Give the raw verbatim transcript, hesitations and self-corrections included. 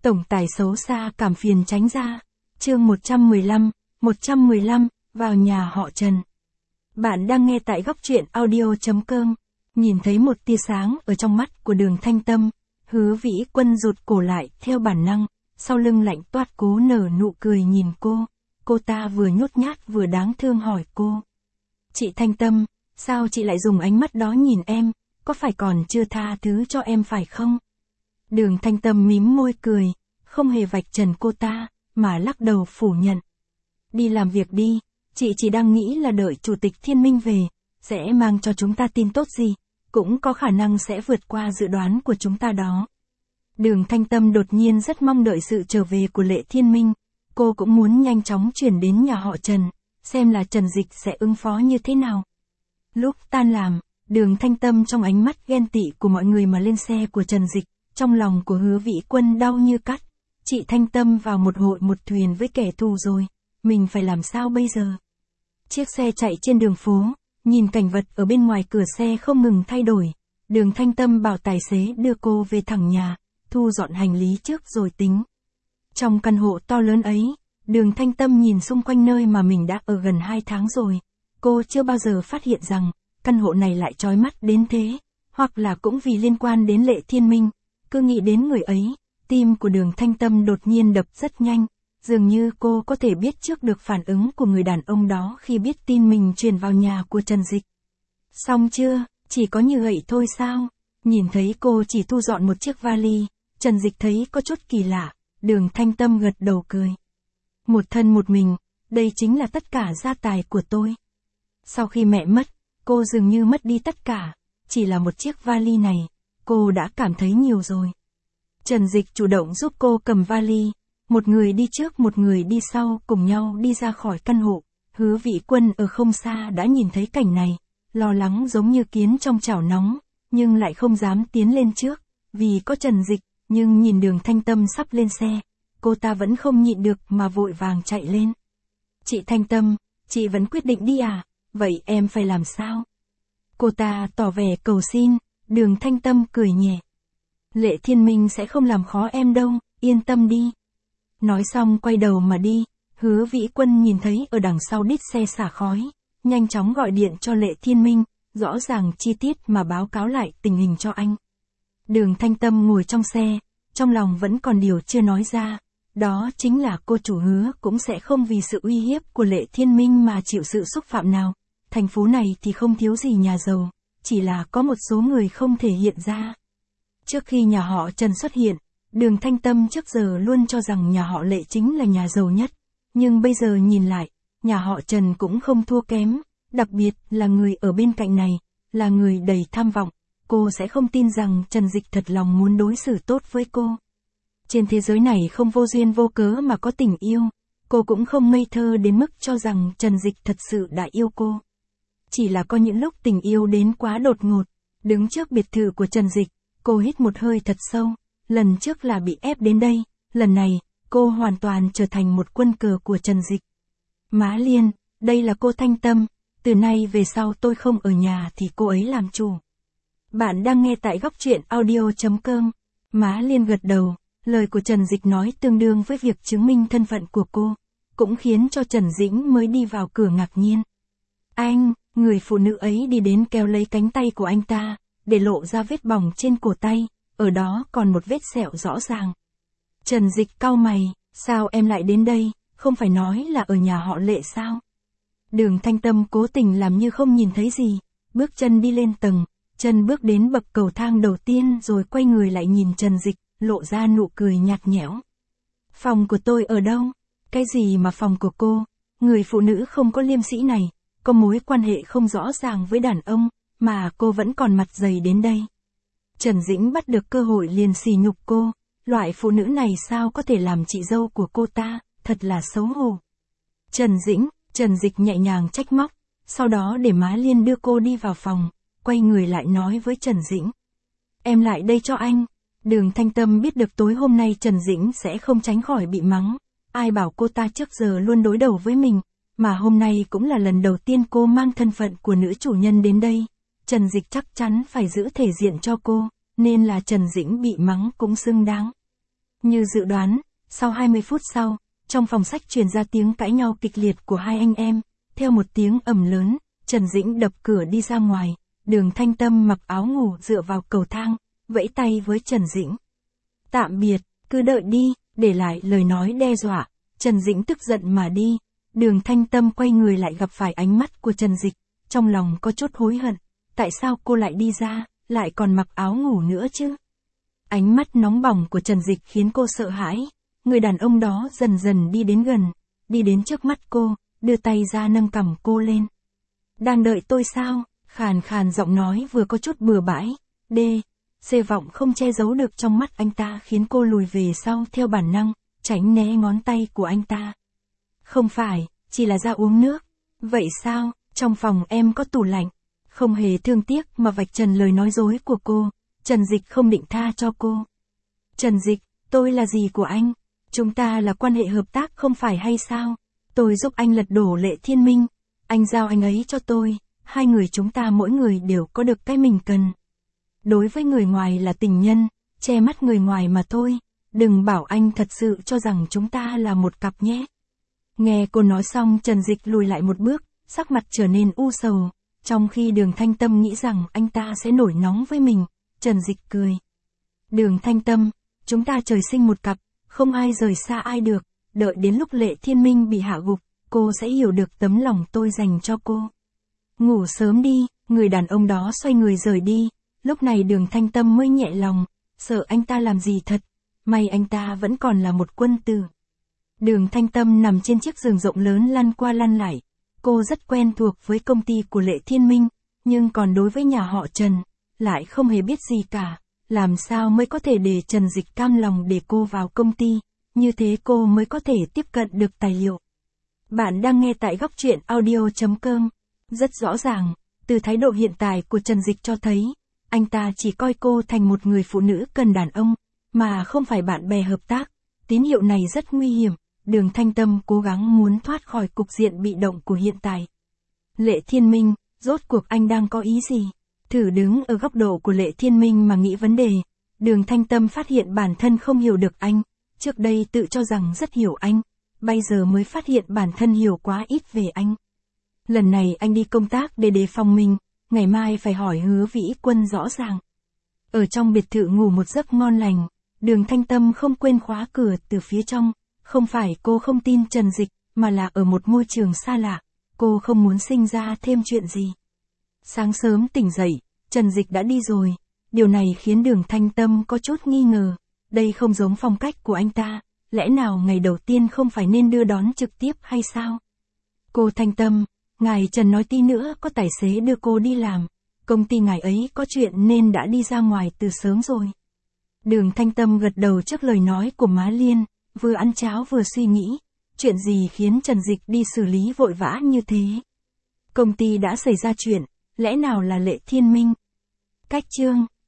Tổng tài xấu xa cảm phiền tránh ra. Chương một trăm mười lăm, một trăm mười lăm, vào nhà họ Trần. Bạn đang nghe tại góc truyện audio chấm com. Nhìn thấy một tia sáng ở trong mắt của Đường Thanh Tâm, Hứa Vĩ Quân rụt cổ lại theo bản năng, sau lưng lạnh toát cố nở nụ cười nhìn cô. Cô ta vừa nhút nhát vừa đáng thương hỏi cô. Chị Thanh Tâm, sao chị lại dùng ánh mắt đó nhìn em, có phải còn chưa tha thứ cho em phải không? Đường Thanh Tâm mím môi cười, không hề vạch trần cô ta, mà lắc đầu phủ nhận. Đi làm việc đi, chị chỉ đang nghĩ là đợi Chủ tịch Thiên Minh về, sẽ mang cho chúng ta tin tốt gì, cũng có khả năng sẽ vượt qua dự đoán của chúng ta đó. Đường Thanh Tâm đột nhiên rất mong đợi sự trở về của Lệ Thiên Minh, cô cũng muốn nhanh chóng chuyển đến nhà họ Trần, xem là Trần Dịch sẽ ứng phó như thế nào. Lúc tan làm, Đường Thanh Tâm trong ánh mắt ghen tị của mọi người mà lên xe của Trần Dịch, trong lòng của Hứa Vĩ Quân đau như cắt. Chị Thanh Tâm vào một hội một thuyền với kẻ thù rồi, mình phải làm sao bây giờ? Chiếc xe chạy trên đường phố, nhìn cảnh vật ở bên ngoài cửa xe không ngừng thay đổi. Đường Thanh Tâm bảo tài xế đưa cô về thẳng nhà, thu dọn hành lý trước rồi tính. Trong căn hộ to lớn ấy, Đường Thanh Tâm nhìn xung quanh nơi mà mình đã ở gần hai tháng rồi. Cô chưa bao giờ phát hiện rằng, căn hộ này lại chói mắt đến thế, hoặc là cũng vì liên quan đến Lệ Thiên Minh. Cứ nghĩ đến người ấy, tim của Đường Thanh Tâm đột nhiên đập rất nhanh, dường như cô có thể biết trước được phản ứng của người đàn ông đó khi biết tin mình truyền vào nhà của Trần Dịch. Xong chưa, chỉ có như vậy thôi sao? Nhìn thấy cô chỉ thu dọn một chiếc vali, Trần Dịch thấy có chút kỳ lạ, Đường Thanh Tâm gật đầu cười. Một thân một mình, đây chính là tất cả gia tài của tôi. Sau khi mẹ mất, cô dường như mất đi tất cả, chỉ là một chiếc vali này, cô đã cảm thấy nhiều rồi. Trần Dịch chủ động giúp cô cầm vali, một người đi trước một người đi sau cùng nhau đi ra khỏi căn hộ. Hứa Vĩ Quân ở không xa đã nhìn thấy cảnh này, lo lắng giống như kiến trong chảo nóng, nhưng lại không dám tiến lên trước, vì có Trần Dịch, nhưng nhìn Đường Thanh Tâm sắp lên xe, cô ta vẫn không nhịn được mà vội vàng chạy lên. Chị Thanh Tâm, chị vẫn quyết định đi à, vậy em phải làm sao? Cô ta tỏ vẻ cầu xin. Đường Thanh Tâm cười nhẹ. Lệ Thiên Minh sẽ không làm khó em đâu, yên tâm đi. Nói xong quay đầu mà đi, Hứa Vĩ Quân nhìn thấy ở đằng sau đít xe xả khói, nhanh chóng gọi điện cho Lệ Thiên Minh, rõ ràng chi tiết mà báo cáo lại tình hình cho anh. Đường Thanh Tâm ngồi trong xe, trong lòng vẫn còn điều chưa nói ra, đó chính là cô chủ Hứa cũng sẽ không vì sự uy hiếp của Lệ Thiên Minh mà chịu sự xúc phạm nào. Thành phố này thì không thiếu gì nhà giàu, chỉ là có một số người không thể hiện ra. Trước khi nhà họ Trần xuất hiện, Đường Thanh Tâm trước giờ luôn cho rằng nhà họ Lệ chính là nhà giàu nhất, nhưng bây giờ nhìn lại, nhà họ Trần cũng không thua kém, đặc biệt là người ở bên cạnh này, là người đầy tham vọng, cô sẽ không tin rằng Trần Dịch thật lòng muốn đối xử tốt với cô. Trên thế giới này không vô duyên vô cớ mà có tình yêu, cô cũng không ngây thơ đến mức cho rằng Trần Dịch thật sự đã yêu cô. Chỉ là có những lúc tình yêu đến quá đột ngột, đứng trước biệt thự của Trần Dịch, cô hít một hơi thật sâu, lần trước là bị ép đến đây, lần này, cô hoàn toàn trở thành một quân cờ của Trần Dịch. Má Liên, đây là cô Thanh Tâm, từ nay về sau tôi không ở nhà thì cô ấy làm chủ. Bạn đang nghe tại góc truyện audio chấm com. Má Liên gật đầu, lời của Trần Dịch nói tương đương với việc chứng minh thân phận của cô, cũng khiến cho Trần Dĩnh mới đi vào cửa ngạc nhiên. Anh, người phụ nữ ấy đi đến kéo lấy cánh tay của anh ta, để lộ ra vết bỏng trên cổ tay, ở đó còn một vết sẹo rõ ràng. Trần Dịch cau mày, sao em lại đến đây, không phải nói là ở nhà họ Lệ sao? Đường Thanh Tâm cố tình làm như không nhìn thấy gì, bước chân đi lên tầng, chân bước đến bậc cầu thang đầu tiên rồi quay người lại nhìn Trần Dịch, lộ ra nụ cười nhạt nhẽo. Phòng của tôi ở đâu? Cái gì mà phòng của cô? Người phụ nữ không có liêm sĩ này, có mối quan hệ không rõ ràng với đàn ông, mà cô vẫn còn mặt dày đến đây. Trần Dĩnh bắt được cơ hội liền xì nhục cô, loại phụ nữ này sao có thể làm chị dâu của cô ta, thật là xấu hổ. Trần Dĩnh, Trần Dịch nhẹ nhàng trách móc, sau đó để má Liên đưa cô đi vào phòng, quay người lại nói với Trần Dĩnh. Em lại đây cho anh. Đường Thanh Tâm biết được tối hôm nay Trần Dĩnh sẽ không tránh khỏi bị mắng, ai bảo cô ta trước giờ luôn đối đầu với mình, mà hôm nay cũng là lần đầu tiên cô mang thân phận của nữ chủ nhân đến đây. Trần Dịch chắc chắn phải giữ thể diện cho cô, nên là Trần Dĩnh bị mắng cũng xứng đáng. Như dự đoán, sau hai mươi phút sau, trong phòng sách truyền ra tiếng cãi nhau kịch liệt của hai anh em, theo một tiếng ầm lớn, Trần Dĩnh đập cửa đi ra ngoài, Đường Thanh Tâm mặc áo ngủ dựa vào cầu thang, vẫy tay với Trần Dĩnh. Tạm biệt, cứ đợi đi, để lại lời nói đe dọa, Trần Dĩnh tức giận mà đi, Đường Thanh Tâm quay người lại gặp phải ánh mắt của Trần Dịch, trong lòng có chút hối hận, tại sao cô lại đi ra, lại còn mặc áo ngủ nữa chứ? Ánh mắt nóng bỏng của Trần Dịch khiến cô sợ hãi, người đàn ông đó dần dần đi đến gần, đi đến trước mắt cô, đưa tay ra nâng cằm cô lên. Đang đợi tôi sao? Khàn khàn giọng nói vừa có chút bừa bãi, D, C vọng không che giấu được trong mắt anh ta khiến cô lùi về sau theo bản năng, tránh né ngón tay của anh ta. Không phải, chỉ là ra uống nước. Vậy sao, trong phòng em có tủ lạnh. Không hề thương tiếc mà vạch trần lời nói dối của cô, Trần Dịch không định tha cho cô. Trần Dịch, tôi là gì của anh? Chúng ta là quan hệ hợp tác không phải hay sao? Tôi giúp anh lật đổ Lệ Thiên Minh, anh giao anh ấy cho tôi, hai người chúng ta mỗi người đều có được cái mình cần. Đối với người ngoài là tình nhân, che mắt người ngoài mà thôi, đừng bảo anh thật sự cho rằng chúng ta là một cặp nhé. Nghe cô nói xong Trần Dịch lùi lại một bước, sắc mặt trở nên u sầu, trong khi Đường Thanh Tâm nghĩ rằng anh ta sẽ nổi nóng với mình, Trần Dịch cười. Đường Thanh Tâm, chúng ta trời sinh một cặp, không ai rời xa ai được, đợi đến lúc Lệ Thiên Minh bị hạ gục, cô sẽ hiểu được tấm lòng tôi dành cho cô. Ngủ sớm đi, người đàn ông đó xoay người rời đi, lúc này Đường Thanh Tâm mới nhẹ lòng, sợ anh ta làm gì thật, may anh ta vẫn còn là một quân tử. Đường Thanh Tâm nằm trên chiếc giường rộng lớn lăn qua lăn lại, cô rất quen thuộc với công ty của Lệ Thiên Minh, nhưng còn đối với nhà họ Trần, lại không hề biết gì cả, làm sao mới có thể để Trần Dịch cam lòng để cô vào công ty, như thế cô mới có thể tiếp cận được tài liệu. Bạn đang nghe tại góc truyện audio chấm com. Rất rõ ràng, từ thái độ hiện tại của Trần Dịch cho thấy, anh ta chỉ coi cô thành một người phụ nữ cần đàn ông, mà không phải bạn bè hợp tác. Tín hiệu này rất nguy hiểm, Đường Thanh Tâm cố gắng muốn thoát khỏi cục diện bị động của hiện tại. Lệ Thiên Minh, rốt cuộc anh đang có ý gì? Thử đứng ở góc độ của Lệ Thiên Minh mà nghĩ vấn đề, Đường Thanh Tâm phát hiện bản thân không hiểu được anh, trước đây tự cho rằng rất hiểu anh, bây giờ mới phát hiện bản thân hiểu quá ít về anh. Lần này anh đi công tác để đề phòng mình, ngày mai phải hỏi Hứa Vĩ Quân rõ ràng. Ở trong biệt thự ngủ một giấc ngon lành, Đường Thanh Tâm không quên khóa cửa từ phía trong, không phải cô không tin Trần Dịch, mà là ở một môi trường xa lạ, cô không muốn sinh ra thêm chuyện gì. Sáng sớm tỉnh dậy, Trần Dịch đã đi rồi, điều này khiến Đường Thanh Tâm có chút nghi ngờ, đây không giống phong cách của anh ta, lẽ nào ngày đầu tiên không phải nên đưa đón trực tiếp hay sao? Cô Thanh Tâm, ngài Trần nói tí nữa có tài xế đưa cô đi làm, công ty ngài ấy có chuyện nên đã đi ra ngoài từ sớm rồi. Đường Thanh Tâm gật đầu trước lời nói của má Liên, vừa ăn cháo vừa suy nghĩ, chuyện gì khiến Trần Dịch đi xử lý vội vã như thế? Công ty đã xảy ra chuyện, lẽ nào là Lệ Thiên Minh? Cách chương